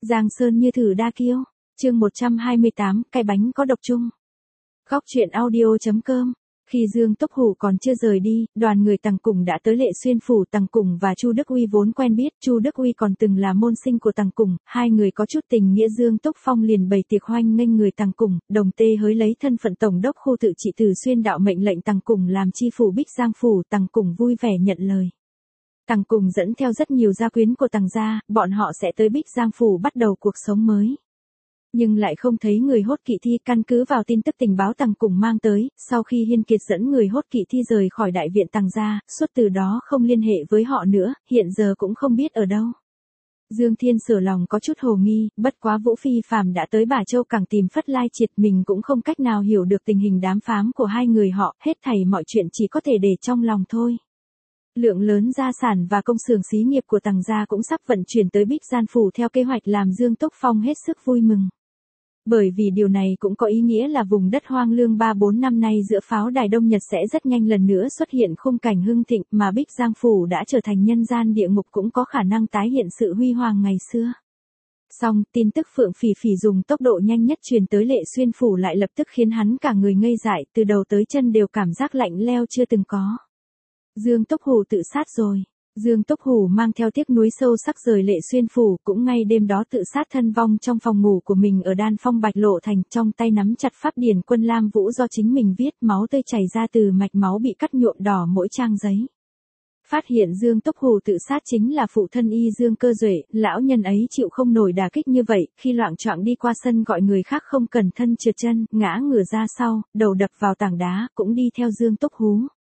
Giang Sơn như thử đa kiêu. Chương 128, cái bánh có độc chung. Góc truyện audio.com. Khi Dương Tốc Hủ còn chưa rời đi, đoàn người Tằng Củng đã tới Lệ Xuyên phủ. Tằng Củng và Chu Đức Uy vốn quen biết, Chu Đức Uy còn từng là môn sinh của Tằng Củng, hai người có chút tình nghĩa. Dương Tốc Phong liền bày tiệc hoan nghênh người Tằng Củng, đồng tê hới lấy thân phận tổng đốc khu tự trị Từ Xuyên đạo mệnh lệnh Tằng Củng làm chi phủ Bích Giang phủ. Tằng Củng vui vẻ nhận lời. Tằng Củng dẫn theo rất nhiều gia quyến của Tằng gia, bọn họ sẽ tới Bích Giang phủ bắt đầu cuộc sống mới. Nhưng lại không thấy người hốt kỵ thi. Căn cứ vào tin tức tình báo Tằng Củng mang tới, sau khi Hiên Kiệt dẫn người hốt kỵ thi rời khỏi đại viện Tằng gia, suốt từ đó không liên hệ với họ nữa, hiện giờ cũng không biết ở đâu. Dương Thiên Sở lòng có chút hồ nghi, bất quá Vũ Phi Phàm đã tới Bà Châu Cảng tìm Phất Lai Triệt, mình cũng không cách nào hiểu được tình hình đám phám của hai người họ, hết thảy mọi chuyện chỉ có thể để trong lòng thôi. Lượng lớn gia sản và công xưởng xí nghiệp của Tằng gia cũng sắp vận chuyển tới Bích Giang phủ theo kế hoạch, làm Dương Tốc Phong hết sức vui mừng. Bởi vì điều này cũng có ý nghĩa là vùng đất hoang lương 3-4 năm nay giữa pháo đài Đông Nhật sẽ rất nhanh lần nữa xuất hiện khung cảnh hưng thịnh, mà Bích Giang phủ đã trở thành nhân gian địa ngục cũng có khả năng tái hiện sự huy hoàng ngày xưa. Song, tin tức Phượng Phỉ Phỉ dùng tốc độ nhanh nhất truyền tới Lệ Xuyên phủ lại lập tức khiến hắn cả người ngây dại, từ đầu tới chân đều cảm giác lạnh lẽo chưa từng có. Dương Tốc Hủ tự sát rồi. Dương Tốc Hủ mang theo tiếc nuối sâu sắc rời Lệ Xuyên phủ, cũng ngay đêm đó tự sát thân vong trong phòng ngủ của mình ở Đan Phong Bạch Lộ Thành, trong tay nắm chặt pháp điển Quân Lam Vũ do chính mình viết, máu tươi chảy ra từ mạch máu bị cắt nhuộm đỏ mỗi trang giấy. Phát hiện Dương Tốc Hủ tự sát chính là phụ thân y Dương Cơ Duệ, lão nhân ấy chịu không nổi đả kích như vậy, khi loạng choạng đi qua sân gọi người khác không cẩn thân trượt chân, ngã ngửa ra sau, đầu đập vào tảng đá, cũng đi theo Dương Tốc Hủ.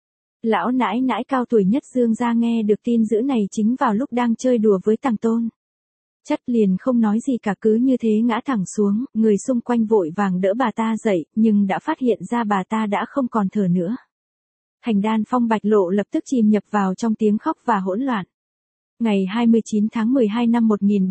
Lão nãi nãi cao tuổi nhất Dương gia nghe được tin dữ này chính vào lúc đang chơi đùa với Tằng Tôn. Chất liền không nói gì cả, cứ như thế ngã thẳng xuống, người xung quanh vội vàng đỡ bà ta dậy, nhưng đã phát hiện ra bà ta đã không còn thở nữa. Thành Đan Phong Bạch Lộ lập tức chìm nhập vào trong tiếng khóc và hỗn loạn. Ngày 29 tháng 12 năm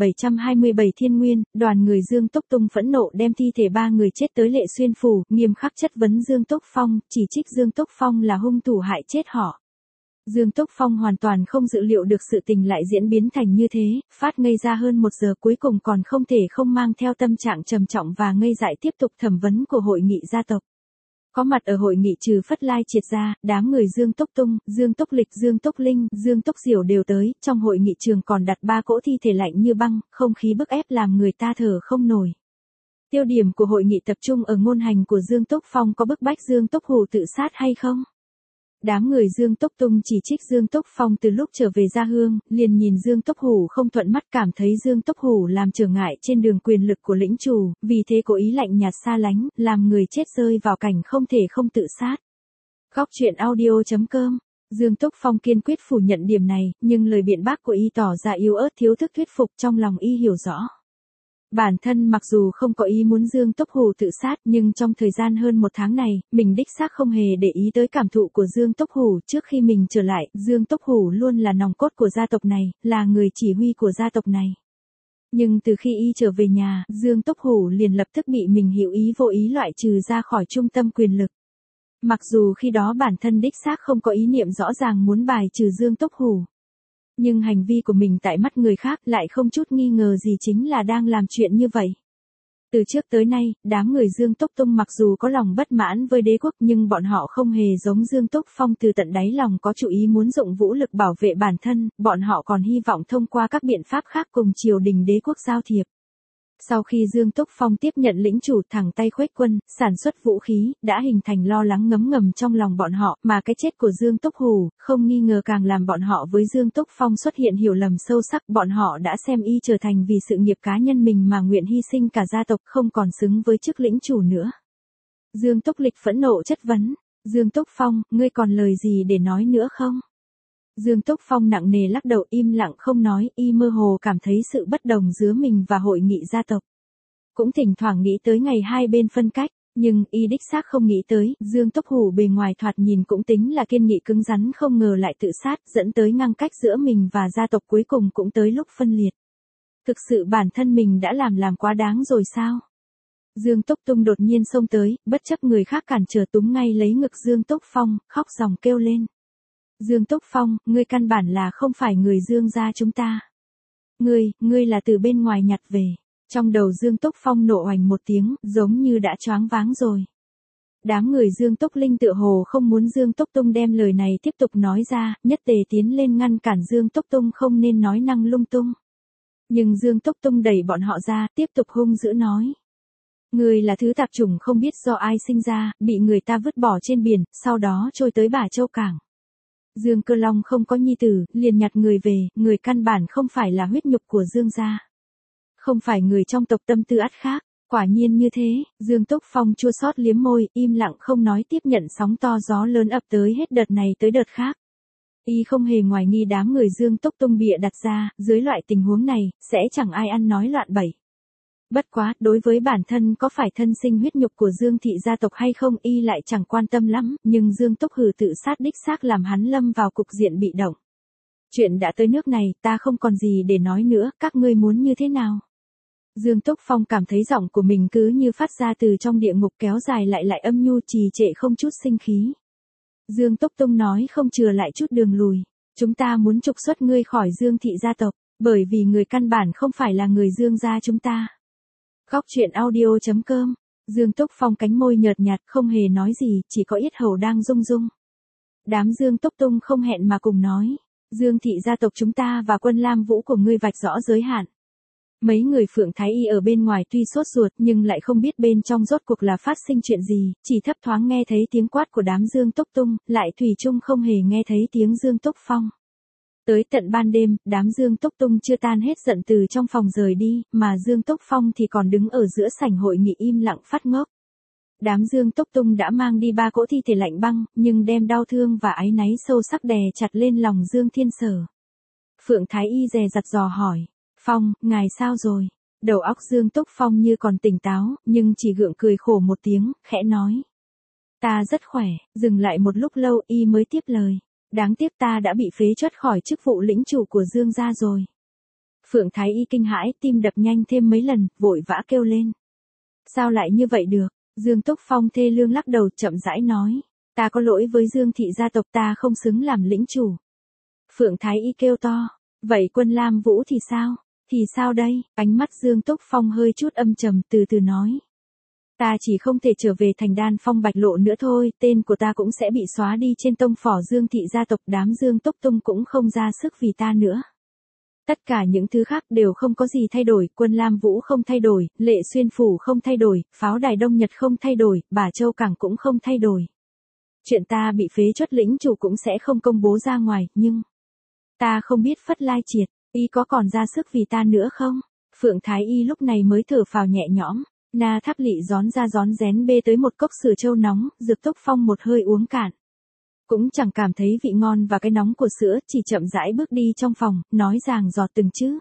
1727 Thiên Nguyên, đoàn người Dương Tốc Tung phẫn nộ đem thi thể ba người chết tới Lệ Xuyên phủ, nghiêm khắc chất vấn Dương Tốc Phong, chỉ trích Dương Tốc Phong là hung thủ hại chết họ. Dương Tốc Phong hoàn toàn không dự liệu được sự tình lại diễn biến thành như thế, phát ngây ra hơn 1 giờ, cuối cùng còn không thể không mang theo tâm trạng trầm trọng và ngây dại tiếp tục thẩm vấn của hội nghị gia tộc. Có mặt ở hội nghị trừ Phất Lai Triệt ra, đám người Dương Tốc Tung, Dương Tốc Lịch, Dương Tốc Linh, Dương Tốc Diểu đều tới, trong hội nghị trường còn đặt 3 cỗ thi thể lạnh như băng, không khí bức ép làm người ta thở không nổi. Tiêu điểm của hội nghị tập trung ở ngôn hành của Dương Tốc Phong có bức bách Dương Tốc Hủ tự sát hay không. Đám người Dương Tốc Tung chỉ trích Dương Tốc Phong từ lúc trở về Gia Hương, liền nhìn Dương Tốc Hủ không thuận mắt, cảm thấy Dương Tốc Hủ làm trở ngại trên đường quyền lực của lĩnh chủ, vì thế cố ý lạnh nhạt xa lánh, làm người chết rơi vào cảnh không thể không tự sát. Góc truyện audio.com. Dương Tốc Phong kiên quyết phủ nhận điểm này, nhưng lời biện bác của y tỏ ra yếu ớt thiếu thức thuyết phục, trong lòng y hiểu rõ. Bản thân mặc dù không có ý muốn Dương Tốc Hủ tự sát, nhưng trong thời gian hơn 1 tháng này, mình đích xác không hề để ý tới cảm thụ của Dương Tốc Hủ. Trước khi mình trở lại, Dương Tốc Hủ luôn là nòng cốt của gia tộc này, là người chỉ huy của gia tộc này. Nhưng từ khi y trở về nhà, Dương Tốc Hủ liền lập tức bị mình hữu ý vô ý loại trừ ra khỏi trung tâm quyền lực. Mặc dù khi đó bản thân đích xác không có ý niệm rõ ràng muốn bài trừ Dương Tốc Hủ. Nhưng hành vi của mình tại mắt người khác lại không chút nghi ngờ gì chính là đang làm chuyện như vậy. Từ trước tới nay, đám người Dương Tốc Tung mặc dù có lòng bất mãn với đế quốc, nhưng bọn họ không hề giống Dương Tốc Phong từ tận đáy lòng có chủ ý muốn dụng vũ lực bảo vệ bản thân, bọn họ còn hy vọng thông qua các biện pháp khác cùng triều đình đế quốc giao thiệp. Sau khi Dương Tốc Phong tiếp nhận lĩnh chủ, thẳng tay khuếch quân, sản xuất vũ khí, đã hình thành lo lắng ngấm ngầm trong lòng bọn họ, mà cái chết của Dương Tốc Hủ, không nghi ngờ càng làm bọn họ với Dương Tốc Phong xuất hiện hiểu lầm sâu sắc, bọn họ đã xem y trở thành vì sự nghiệp cá nhân mình mà nguyện hy sinh cả gia tộc, không còn xứng với chức lĩnh chủ nữa. Dương Tốc Lịch phẫn nộ chất vấn, Dương Tốc Phong, ngươi còn lời gì để nói nữa không? Dương Tốc Phong nặng nề lắc đầu, im lặng không nói, y mơ hồ cảm thấy sự bất đồng giữa mình và hội nghị gia tộc. Cũng thỉnh thoảng nghĩ tới ngày hai bên phân cách, nhưng y đích xác không nghĩ tới, Dương Tốc Hủ bề ngoài thoạt nhìn cũng tính là kiên nghị cứng rắn, không ngờ lại tự sát, dẫn tới ngăn cách giữa mình và gia tộc, cuối cùng cũng tới lúc phân liệt. Thực sự bản thân mình đã làm quá đáng rồi sao? Dương Tốc Tung đột nhiên xông tới, bất chấp người khác cản trở, túm ngay lấy ngực Dương Tốc Phong, khóc ròng kêu lên. Dương Tốc Phong, ngươi căn bản là không phải người Dương gia chúng ta. Ngươi là từ bên ngoài nhặt về. Trong đầu Dương Túc Phong nộ oành một tiếng, giống như đã choáng váng rồi. Đám người Dương Túc Linh tựa hồ không muốn Dương Túc Tung đem lời này tiếp tục nói ra, nhất tề tiến lên ngăn cản Dương Túc Tung không nên nói năng lung tung. Nhưng Dương Túc Tung đẩy bọn họ ra, tiếp tục hung dữ nói. Người là thứ tạp chủng không biết do ai sinh ra, bị người ta vứt bỏ trên biển, sau đó trôi tới Bà Châu Cảng. Dương Cơ Long không có nhi tử, liền nhặt người về, người căn bản không phải là huyết nhục của Dương gia. Không phải người trong tộc tâm tư ắt khác. Quả nhiên như thế, Dương Túc Phong chua xót liếm môi, im lặng không nói tiếp nhận sóng to gió lớn ập tới hết đợt này tới đợt khác. Y không hề ngoài nghi đám người Dương Túc Tung bịa đặt ra, dưới loại tình huống này, sẽ chẳng ai ăn nói loạn bẩy. Bất quá, đối với bản thân có phải thân sinh huyết nhục của Dương thị gia tộc hay không Y lại chẳng quan tâm lắm, nhưng Dương Túc Hử tự sát đích xác làm hắn lâm vào cục diện bị động. Chuyện đã tới nước này, ta không còn gì để nói nữa, các ngươi muốn như thế nào? Dương Túc Phong cảm thấy giọng của mình cứ như phát ra từ trong địa ngục kéo dài lại âm nhu trì trệ không chút sinh khí. Dương Túc Tung nói không chừa lại chút đường lùi. Chúng ta muốn trục xuất ngươi khỏi Dương thị gia tộc, bởi vì người căn bản không phải là người Dương gia chúng ta. Góc truyện audio.com. Dương Túc Phong cánh môi nhợt nhạt không hề nói gì, chỉ có yết hầu đang rung rung. Đám Dương Túc Tung không hẹn mà cùng nói. Dương thị gia tộc chúng ta và Quân Lam Vũ của ngươi vạch rõ giới hạn. Mấy người Phượng Thái Y ở bên ngoài tuy sốt ruột nhưng lại không biết bên trong rốt cuộc là phát sinh chuyện gì, chỉ thấp thoáng nghe thấy tiếng quát của đám Dương Túc Tung, lại thủy chung không hề nghe thấy tiếng Dương Túc Phong. Tới tận ban đêm, đám Dương Túc Tung chưa tan hết giận từ trong phòng rời đi, mà Dương Túc Phong thì còn đứng ở giữa sảnh hội nghị im lặng phát ngốc. Đám Dương Túc Tung đã mang đi 3 cỗ thi thể lạnh băng, nhưng đem đau thương và áy náy sâu sắc đè chặt lên lòng Dương Thiên Sở. Phượng Thái Y dè dặt dò hỏi. Phong, ngài sao rồi? Đầu óc Dương Túc Phong như còn tỉnh táo, nhưng chỉ gượng cười khổ một tiếng, khẽ nói. Ta rất khỏe, dừng lại một lúc lâu y mới tiếp lời. Đáng tiếc ta đã bị phế truất khỏi chức vụ lĩnh chủ của Dương gia rồi. Phượng Thái Y kinh hãi, tim đập nhanh thêm mấy lần, vội vã kêu lên. Sao lại như vậy được? Dương Túc Phong thê lương lắc đầu chậm rãi nói. Ta có lỗi với Dương thị gia tộc, ta không xứng làm lĩnh chủ. Phượng Thái Y kêu to. Vậy Quân Lam Vũ thì sao? Thì sao đây? Ánh mắt Dương Túc Phong hơi chút âm trầm từ từ nói. Ta chỉ không thể trở về thành Đan Phong Bạch Lộ nữa thôi, tên của ta cũng sẽ bị xóa đi trên tông phỏ Dương thị gia tộc, đám Dương Túc Tung cũng không ra sức vì ta nữa. Tất cả những thứ khác đều không có gì thay đổi, Quân Lam Vũ không thay đổi, Lệ Xuyên Phủ không thay đổi, Pháo Đài Đông Nhật không thay đổi, Bà Châu Cảng cũng không thay đổi. Chuyện ta bị phế truất lĩnh chủ cũng sẽ không công bố ra ngoài, nhưng ta không biết Phất Lai Triệt, y có còn ra sức vì ta nữa không? Phượng Thái Y lúc này mới thở phào nhẹ nhõm. Na Tháp Lị gión ra gión rén bê tới một cốc sữa trâu nóng, Dược Túc Phong một hơi uống cạn. Cũng chẳng cảm thấy vị ngon và cái nóng của sữa, chỉ chậm rãi bước đi trong phòng, nói ràng giọt từng chữ.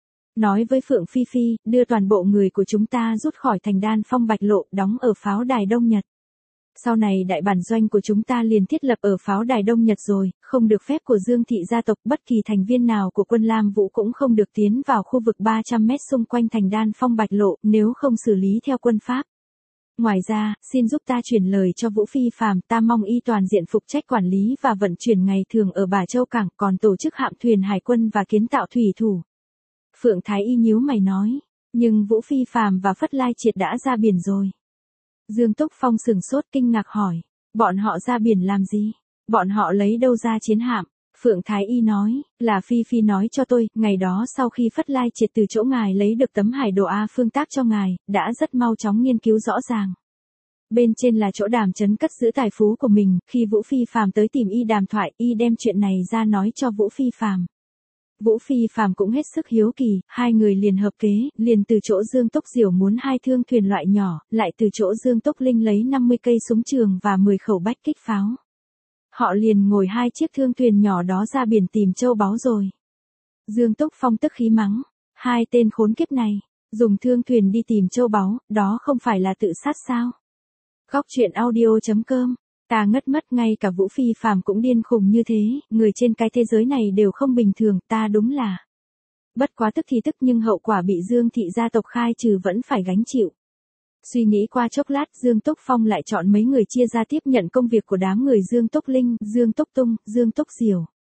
Nói với Phượng Phi Phi, đưa toàn bộ người của chúng ta rút khỏi thành Đan Phong Bạch Lộ, đóng ở Pháo Đài Đông Nhật. Sau này đại bản doanh của chúng ta liền thiết lập ở Pháo Đài Đông Nhật rồi, không được phép của Dương thị gia tộc, bất kỳ thành viên nào của Quân Lam Vũ cũng không được tiến vào khu vực 300 mét xung quanh thành Đan Phong Bạch Lộ, nếu không xử lý theo quân pháp. Ngoài ra, xin giúp ta chuyển lời cho Vũ Phi Phàm, ta mong y toàn diện phụ trách quản lý và vận chuyển ngày thường ở Bà Châu Cảng, còn tổ chức hạm thuyền hải quân và kiến tạo thủy thủ. Phượng Thái Y nhíu mày nói, nhưng Vũ Phi Phàm và Phất Lai Triệt đã ra biển rồi. Dương Túc Phong sừng sốt kinh ngạc hỏi, bọn họ ra biển làm gì? Bọn họ lấy đâu ra chiến hạm? Phượng Thái Y nói, là Phi Phi nói cho tôi, ngày đó sau khi Phất Lai Triệt từ chỗ ngài lấy được tấm hải đồ A phương tác cho ngài, đã rất mau chóng nghiên cứu rõ ràng. Bên trên là chỗ Đàm Chấn cất giữ tài phú của mình, khi Vũ Phi Phàm tới tìm y đàm thoại, y đem chuyện này ra nói cho Vũ Phi Phàm. Vũ Phi Phàm cũng hết sức hiếu kỳ, hai người liền hợp kế, liền từ chỗ Dương Túc Diểu muốn 2 thương thuyền loại nhỏ, lại từ chỗ Dương Túc Linh lấy 50 cây súng trường và 10 khẩu bách kích pháo. Họ liền ngồi 2 chiếc thương thuyền nhỏ đó ra biển tìm châu báu rồi. Dương Túc Phong tức khí mắng, 2 tên khốn kiếp này, dùng thương thuyền đi tìm châu báu, đó không phải là tự sát sao? Góc truyện audio.com. Ta ngất mất, ngay cả Vũ Phi Phàm cũng điên khùng như thế, người trên cái thế giới này đều không bình thường, ta đúng là. Bất quá tức thì tức, nhưng hậu quả bị Dương thị gia tộc khai trừ vẫn phải gánh chịu. Suy nghĩ qua chốc lát, Dương Túc Phong lại chọn mấy người chia ra tiếp nhận công việc của đám người Dương Túc Linh, Dương Túc Tung, Dương Túc Diểu.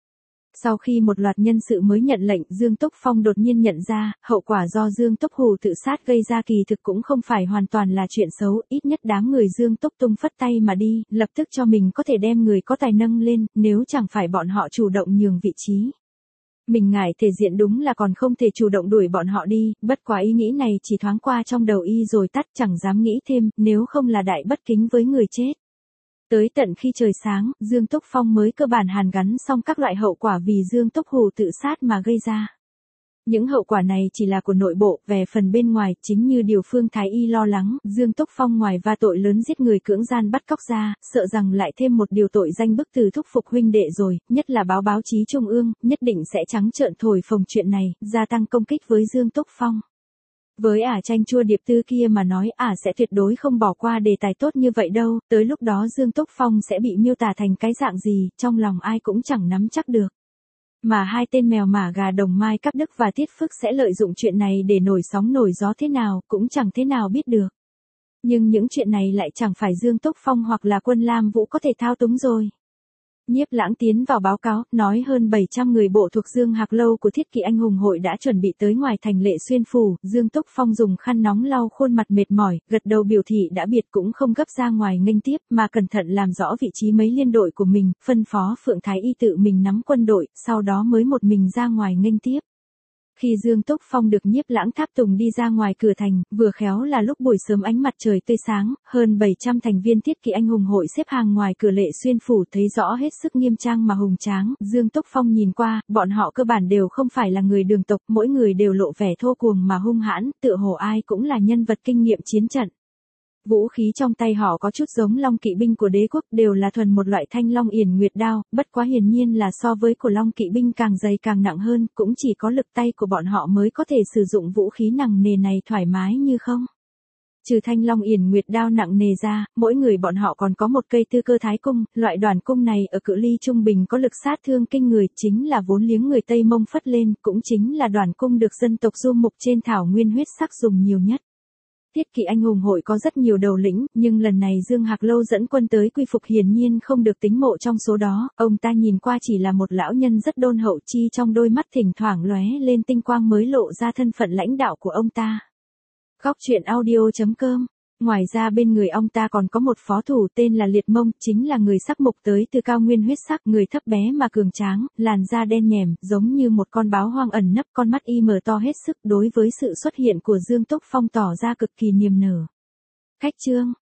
Sau khi một loạt nhân sự mới nhận lệnh, Dương Túc Phong đột nhiên nhận ra, hậu quả do Dương Túc Hù tự sát gây ra kỳ thực cũng không phải hoàn toàn là chuyện xấu, ít nhất đám người Dương Túc tung phất tay mà đi, lập tức cho mình có thể đem người có tài nâng lên, nếu chẳng phải bọn họ chủ động nhường vị trí. Mình ngại thể diện đúng là còn không thể chủ động đuổi bọn họ đi, bất quá ý nghĩ này chỉ thoáng qua trong đầu y rồi tắt, chẳng dám nghĩ thêm, nếu không là đại bất kính với người chết. Tới tận khi trời sáng, Dương Túc Phong mới cơ bản hàn gắn xong các loại hậu quả vì Dương Túc Hù tự sát mà gây ra. Những hậu quả này chỉ là của nội bộ, về phần bên ngoài, chính như điều Phương Thái Y lo lắng, Dương Túc Phong ngoài va tội lớn giết người cưỡng gian bắt cóc ra, sợ rằng lại thêm một điều tội danh bức từ thúc phục huynh đệ rồi, nhất là báo chí trung ương, nhất định sẽ trắng trợn thổi phồng chuyện này, gia tăng công kích với Dương Túc Phong. Với tranh chua điệp tư kia mà nói sẽ tuyệt đối không bỏ qua đề tài tốt như vậy đâu, tới lúc đó Dương Túc Phong sẽ bị miêu tả thành cái dạng gì, trong lòng ai cũng chẳng nắm chắc được. Mà hai tên mèo mả gà Đồng Mai Cáp Đức và Tiết Phước sẽ lợi dụng chuyện này để nổi sóng nổi gió thế nào, cũng chẳng thế nào biết được. Nhưng những chuyện này lại chẳng phải Dương Túc Phong hoặc là Quân Lam Vũ có thể thao túng rồi. Nhiếp Lãng tiến vào báo cáo, nói hơn 700 người bộ thuộc Dương Hạc Lâu của Thiết Kỵ Anh Hùng Hội đã chuẩn bị tới ngoài thành Lệ Xuyên phủ, Dương Túc Phong dùng khăn nóng lau khuôn mặt mệt mỏi, gật đầu biểu thị đã biệt cũng không gấp ra ngoài nghênh tiếp, mà cẩn thận làm rõ vị trí mấy liên đội của mình, phân phó Phượng Thái Y tự mình nắm quân đội, sau đó mới một mình ra ngoài nghênh tiếp. Khi Dương Túc Phong được Nhiếp Lãng tháp tùng đi ra ngoài cửa thành, vừa khéo là lúc buổi sớm ánh mặt trời tươi sáng, hơn 700 thành viên Thiết Kỵ Anh Hùng Hội xếp hàng ngoài cửa Lệ Xuyên phủ thấy rõ hết sức nghiêm trang mà hùng tráng, Dương Túc Phong nhìn qua, bọn họ cơ bản đều không phải là người Đường tộc, mỗi người đều lộ vẻ thô cuồng mà hung hãn, tựa hồ ai cũng là nhân vật kinh nghiệm chiến trận. Vũ khí trong tay họ có chút giống Long Kỵ binh của đế quốc, đều là thuần một loại Thanh Long Yển Nguyệt đao, bất quá hiển nhiên là so với của Long Kỵ binh càng dày càng nặng hơn, cũng chỉ có lực tay của bọn họ mới có thể sử dụng vũ khí nặng nề này thoải mái như không. Trừ Thanh Long Yển Nguyệt đao nặng nề ra, mỗi người bọn họ còn có một cây Tư Cơ Thái cung, loại đoàn cung này ở cự ly trung bình có lực sát thương kinh người, chính là vốn liếng người Tây Mông phất lên, cũng chính là đoàn cung được dân tộc du mục trên thảo nguyên huyết sắc dùng nhiều nhất. Thiết Kỵ Anh Hùng Hội có rất nhiều đầu lĩnh, nhưng lần này Dương Hạc Lâu dẫn quân tới quy phục hiển nhiên không được tính mộ trong số đó, ông ta nhìn qua chỉ là một lão nhân rất đôn hậu, chi trong đôi mắt thỉnh thoảng lóe lên tinh quang mới lộ ra thân phận lãnh đạo của ông ta. Góc truyện audio.com. Ngoài ra bên người ông ta còn có một phó thủ tên là Liệt Mông, chính là người sắc mục tới từ cao nguyên huyết sắc, người thấp bé mà cường tráng, làn da đen nhèm, giống như một con báo hoang ẩn nấp, con mắt y mở to hết sức, đối với sự xuất hiện của Dương Túc Phong tỏ ra cực kỳ niềm nở. Khách trương,